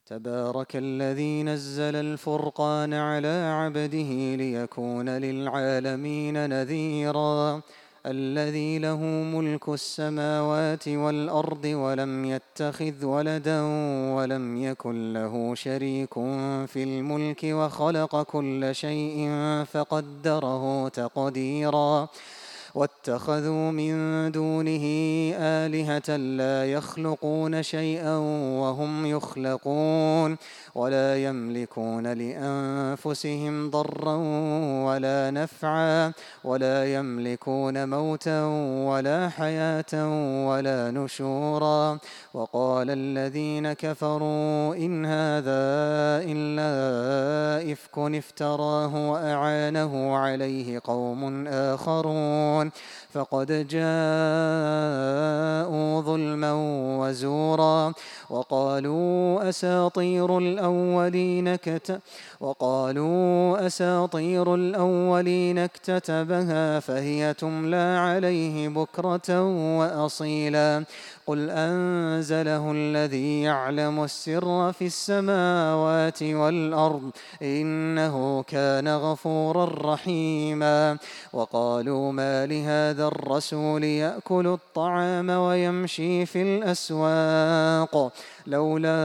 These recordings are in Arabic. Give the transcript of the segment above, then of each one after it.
تبارك الذي نزل الفرقان على عبده ليكون للعالمين نذيرا الذي له ملك السماوات والأرض ولم يتخذ ولدا ولم يكن له شريك في الملك وخلق كل شيء فقدره تقديرا واتخذوا من دونه آلهة لا يخلقون شيئا وهم يخلقون ولا يملكون لأنفسهم ضرا ولا نفعا ولا يملكون موتا ولا حياة ولا نشورا وقال الذين كفروا إن هذا إلا إفك افتراه وأعانه عليه قوم آخرون فقد جاءوا ظلما وزورا وقالوا أساطير الأولين اكتتبها فهي تملى عليه بكرة وأصيلا قل أنزله الذي يعلم السر في السماوات والأرض إنه كان غفورا رحيما وقالوا ما لهذا الرسول يأكل الطعام ويمشي في الأسواق لولا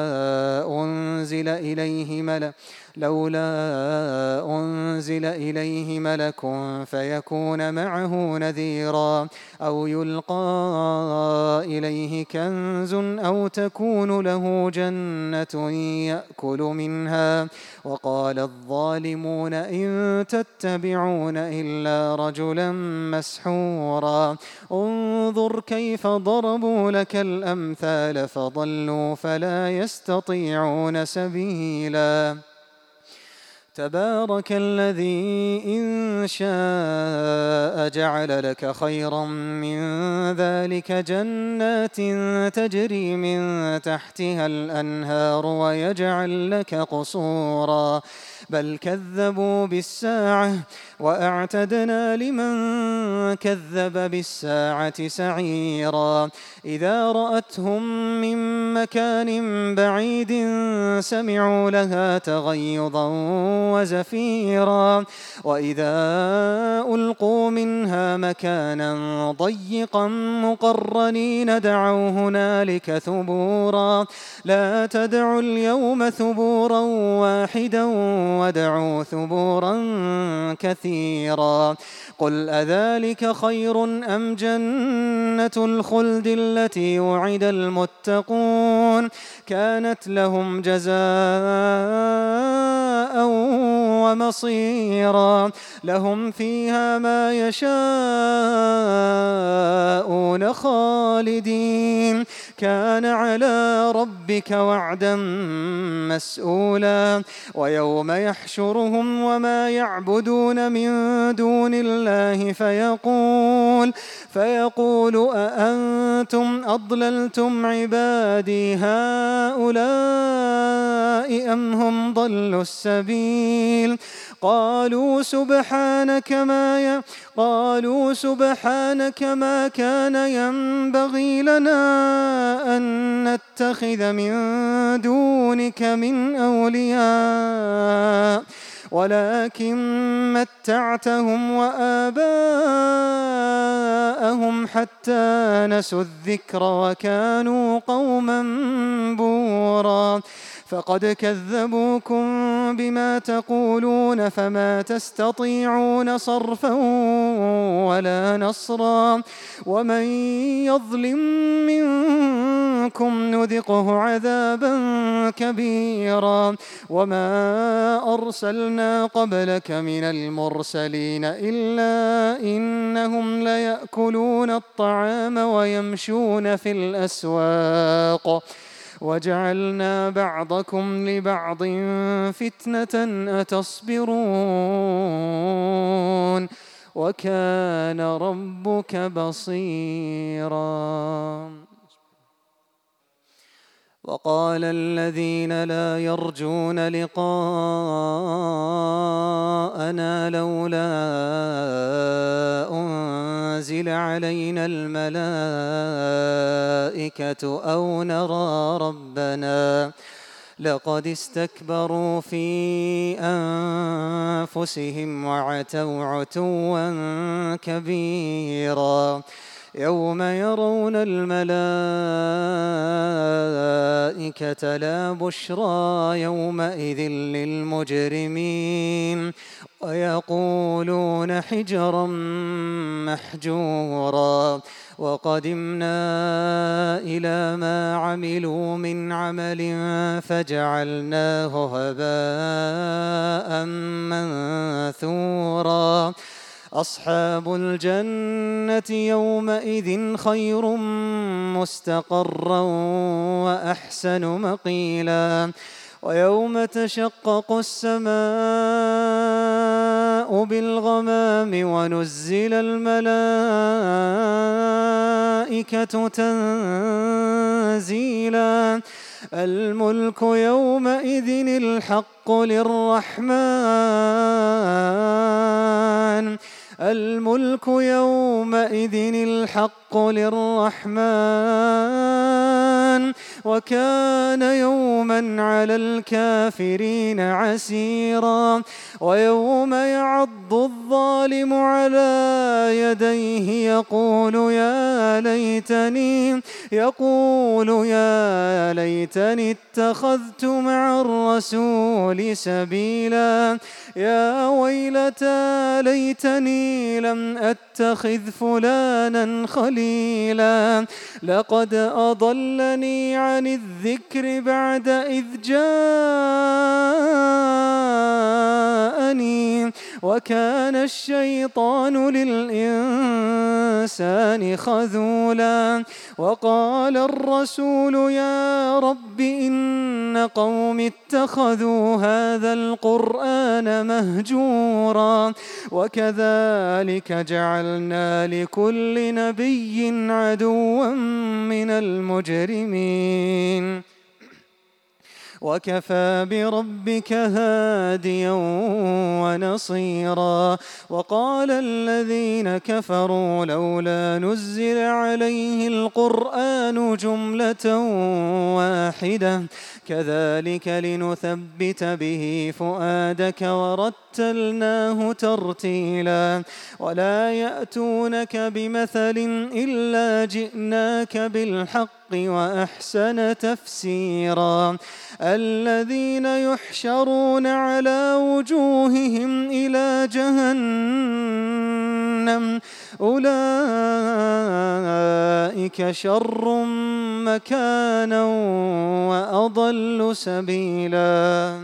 أنزل إليه ملك فيكون معه نذيرا أو يلقى إليه كنز أو تكون له جنة يأكل منها وقال الظالمون إن تتبعون إلا رجلا مسحورا انظر كيف ضربوا لك الأمثال فضلوا فلا يستطيعون سبيلا تبارك الذي إن شاء جعل لك خيرا من ذلك جنات تجري من تحتها الأنهار ويجعل لك قصورا بل كذبوا بالساعة وأعتدنا لمن كذب بالساعة سعيرا إذا رأتهم من مكان بعيد سمعوا لها تغيظا وزفيرا وإذا ألقوا منها مكانا ضيقا مقرنين دعوا هنالك ثبورا لا تدعوا اليوم ثبورا واحدا ودعوا ثبورا كثيرا قل أذلك خير أم جنة الخلد التي وعد المتقون كانت لهم جزاء ومصيرا لهم فيها ما يشاءون خالدين كان على ربك وعدا مسؤولا ويوم يحشرهم وما يعبدون من دون الله فيقول أأنتم أضللتم عبادي هؤلاء أم هم ضلوا السبيل قالوا سبحانك ما كان ينبغي لنا أن نتخذ من دونك من أولياء ولكن متعتهم وآباءهم حتى نسوا الذكر وكانوا قوما بورا فقد كذبوكم بما تقولون فما تستطيعون صرفا ولا نصرا ومن يظلم منكم نذقه عذابا كبيرا وما أرسلنا قبلك من المرسلين إلا إنهم ليأكلون الطعام ويمشون في الأسواق وجعلنا بعضكم لبعض فتنة أتصبرون وكان ربك بصيرا وقال الذين لا يرجون لقاءنا لولا أنزل علينا الملائكة أو نرى ربنا لقد استكبروا في أنفسهم وعتوا عتوا كبيرا يوم يرون الملائكة لا بشرى يومئذ للمجرمين ويقولون حجرا محجورا وقدمنا إلى ما عملوا من عمل فجعلناه هباء منثورا أصحاب الجنة يومئذ خير مستقرا وأحسن مقيلا ويوم تشقق السماء بالغمام ونزل الملائكة تنزيلا الملك يومئذ الحق للرحمن الملك يومئذ الحق للرحمن وكان يوما على الكافرين عسيرا ويوم يعض الظالم على يديه يقول يا ليتني اتخذت مع الرسول سبيلا يا ويلتى ليتني لم أتخذ فلانا خليلا لقد أضلني عن الذكر بعد إذ جاءني وكان الشيطان للإنسان خذولا وقال الرسول يا رب إن قوم اتخذوا هذا القرآن مهجورا وكذلك جعلنا لكل نبي عدوا من المجرمين وكفى بربك هاديا ونصيرا وقال الذين كفروا لولا نزل عليه القرآن جملة واحدة كذلك لنثبت به فؤادك ورتلناه ترتيلا ولا يأتونك بمثل إلا جئناك بالحق وأحسن تفسيرا الذين يحشرون على وجوههم إلى جهنم أولئك شر مكانا وأضل سبيلا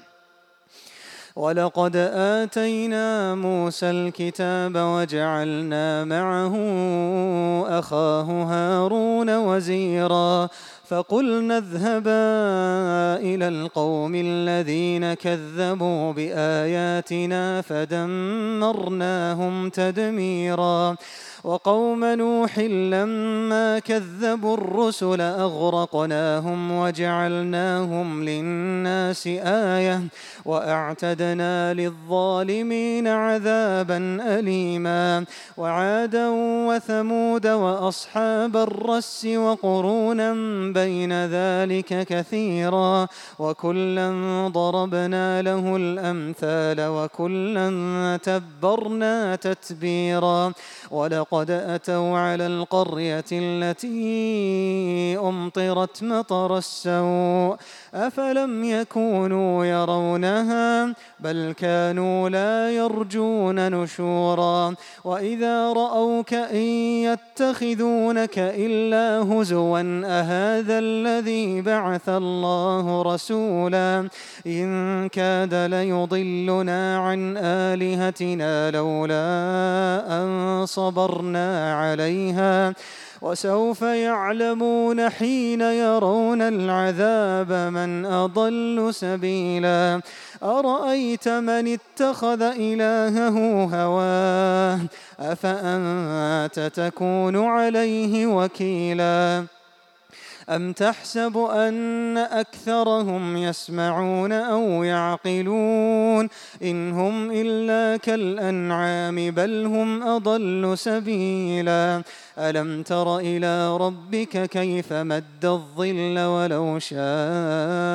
ولقد آتينا موسى الكتاب وجعلنا معه أخاه هارون وزيرا فقلنا اذهبا إلى القوم الذين كذبوا بآياتنا فدمرناهم تدميرا وقوم نوح لما كذبوا الرسل أغرقناهم وجعلناهم للناس آية وأعتدنا للظالمين عذابا أليما وعادا وثمود وأصحاب الرس وقرونا بين ذلك كثيرا وكلا ضربنا له الأمثال وكلا تبرنا تتبيرا ولقد أتوا على القرية التي أمطرت مطر السوء أفلم يكونوا يرونها بل كانوا لا يرجون نشورا وإذا رأوك إن يتخذونك إلا هزوا أهذا الذي بعث الله رسولا إن كاد ليضلنا عن آلهتنا لولا أن صبرنا عليها وسوف يعلمون حين يرون العذاب من أضل سبيلا أرأيت من اتخذ إلهه هواه أفأنت تكون عليه وكيلا أم تحسب أن أكثرهم يسمعون أو يعقلون إن هم إلا كالأنعام بل هم أضل سبيلا ألم تر إلى ربك كيف مد الظل ولو شاء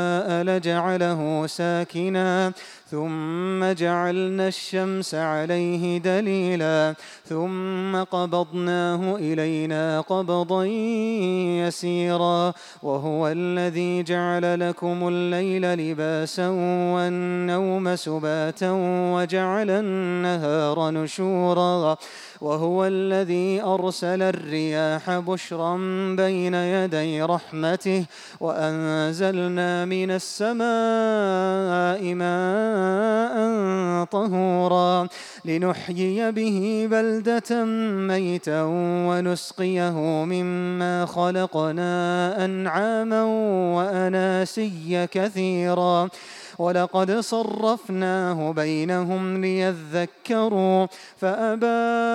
الجبال جعله ساكنا ثم جعلنا الشمس عليه دليلا ثم قبضناه إلينا قبضا يسيرا وهو الذي جعل لكم الليل لباسا والنوم سباتا وجعل النهار نشورا وهو الذي أرسل الرياح بشرا بين يدي رحمته وأنزلنا من السماء ماء طهورا لنحيي به بلدة ميتا ونسقيه مما خلقنا أنعاما وأناسيا كثيرا ولقد صرفناه بينهم ليذكروا فأبى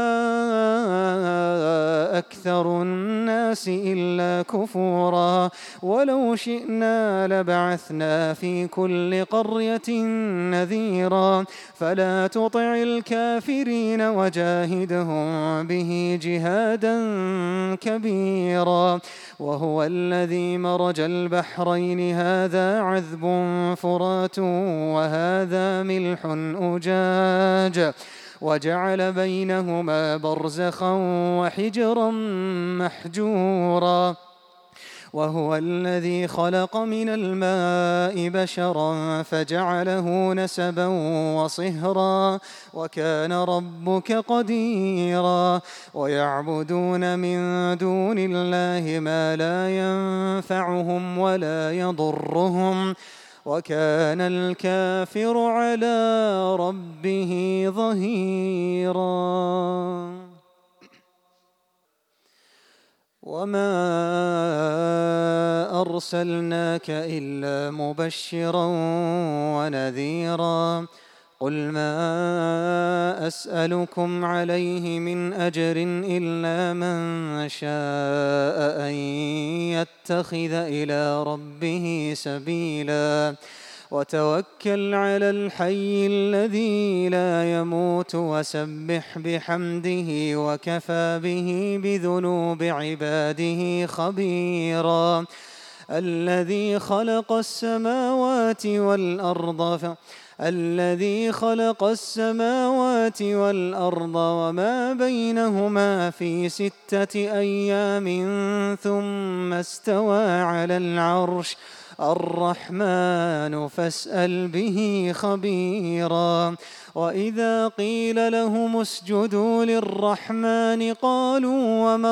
أكثر الناس إلا كفورا ولو شئنا لبعثنا في كل قرية نذيرا فلا تطع الكافرين وجاهدهم به جهادا كبيرا وهو الذي مرج البحرين هذا عذب فرات وهذا ملح أجاج وجعل بينهما برزخا وحجرا محجورا وهو الذي خلق من الماء بشرا فجعله نسبا وصهرا وكان ربك قديرا ويعبدون من دون الله ما لا ينفعهم ولا يضرهم وكان الكافر على ربه ظهيرا وما أرسلناك إلا مبشرا ونذيرا قل ما أسألكم عليه من أجر إلا من شاء أن يتخذ إلى ربه سبيلا وتوكل على الحي الذي لا يموت وسبح بحمده وكفى به بذنوب عباده خبيرا الذي خلق السماوات والأرض وما بينهما في 6 أيام ثم استوى على العرش الرحمن فاسأل به خبيرا وإذا قيل لهم اسجدوا للرحمن قالوا وما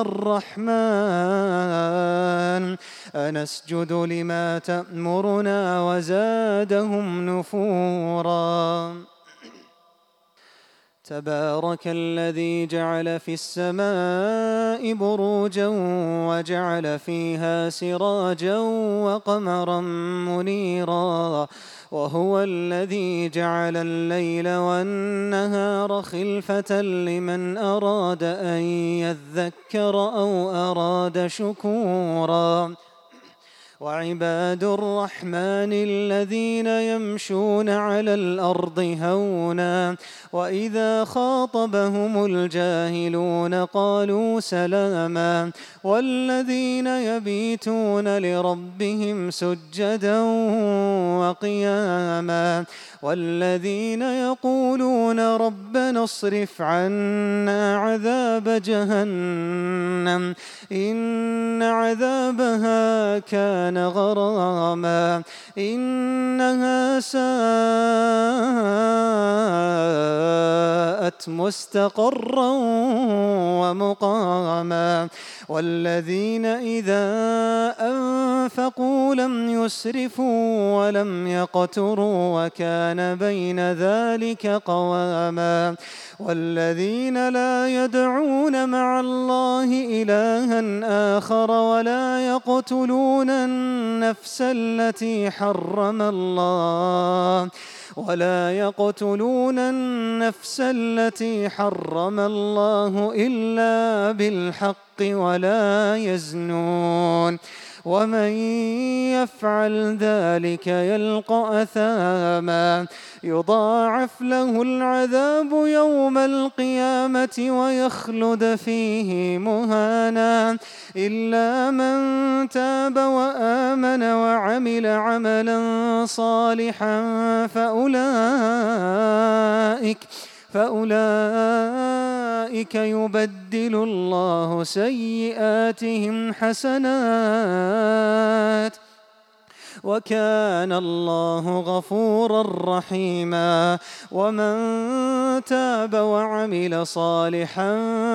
الرحمن أنسجد لما تأمرنا وزادهم نفورا تبارك الذي جعل في السماء بروجا وجعل فيها سراجا وقمرا منيرا وهو الذي جعل الليل والنهار خلفة لمن أراد أن يذكر أو أراد شكورا وعباد الرحمن الذين يمشون على الأرض هونا وإذا خاطبهم الجاهلون قالوا سلاما والذين يبيتون لربهم سجدا وقياما والذين يقولون ربنا اصرف عنا عذاب جهنم إن عذابها كان غراما إنها ساءت مستقرا ومقاما والذين إذا أنفقوا لم يسرفوا ولم يقتروا وكان بين ذلك قواما والذين لا يدعون مع الله إلها آخر ولا يقتلون النفس التي حرم الله إلا بالحق ولا يزنون ومن يفعل ذلك يلقى أثاما يضاعف له العذاب يوم القيامة ويخلد فيه مهانا إلا من تاب وآمن وعمل عملا صالحا فأولئك يبدل الله سيئاتهم حسنات وكان الله غفورا رحيما ومن تاب وعمل صالحا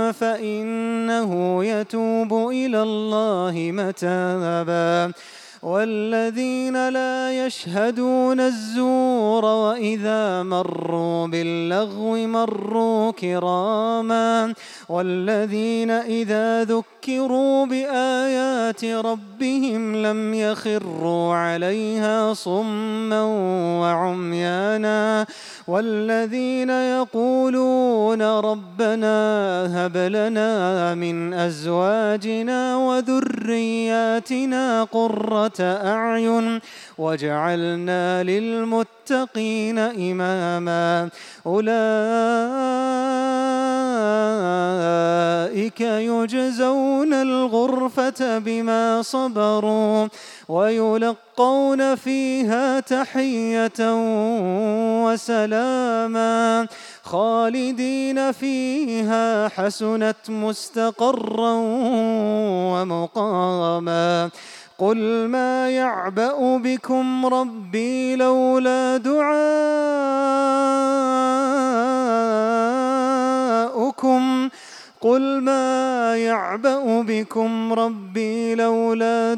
فإنه يتوب إلى الله متابا والذين لا يشهدون الزور وإذا مروا باللغو مروا كراما والذين إذا ذكروا بآيات ربهم لم يخروا عليها صما وعميانا والذين يقولون ربنا هب لنا من أزواجنا وذرياتنا قرة أعين واجعلنا للمتقين إماما أولئك يجزون الغرفة بما صبروا ويلقون فيها تحية وسلاما خالدين فيها حسنت مستقرا ومقاما قل ما يعبأ بكم ربي لولا دعاؤكم قل ما يعبأ بكم ربي لولا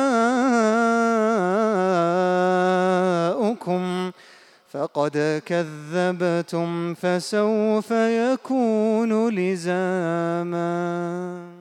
دعاؤكم فقد كذبتم فسوف يكون لزاما.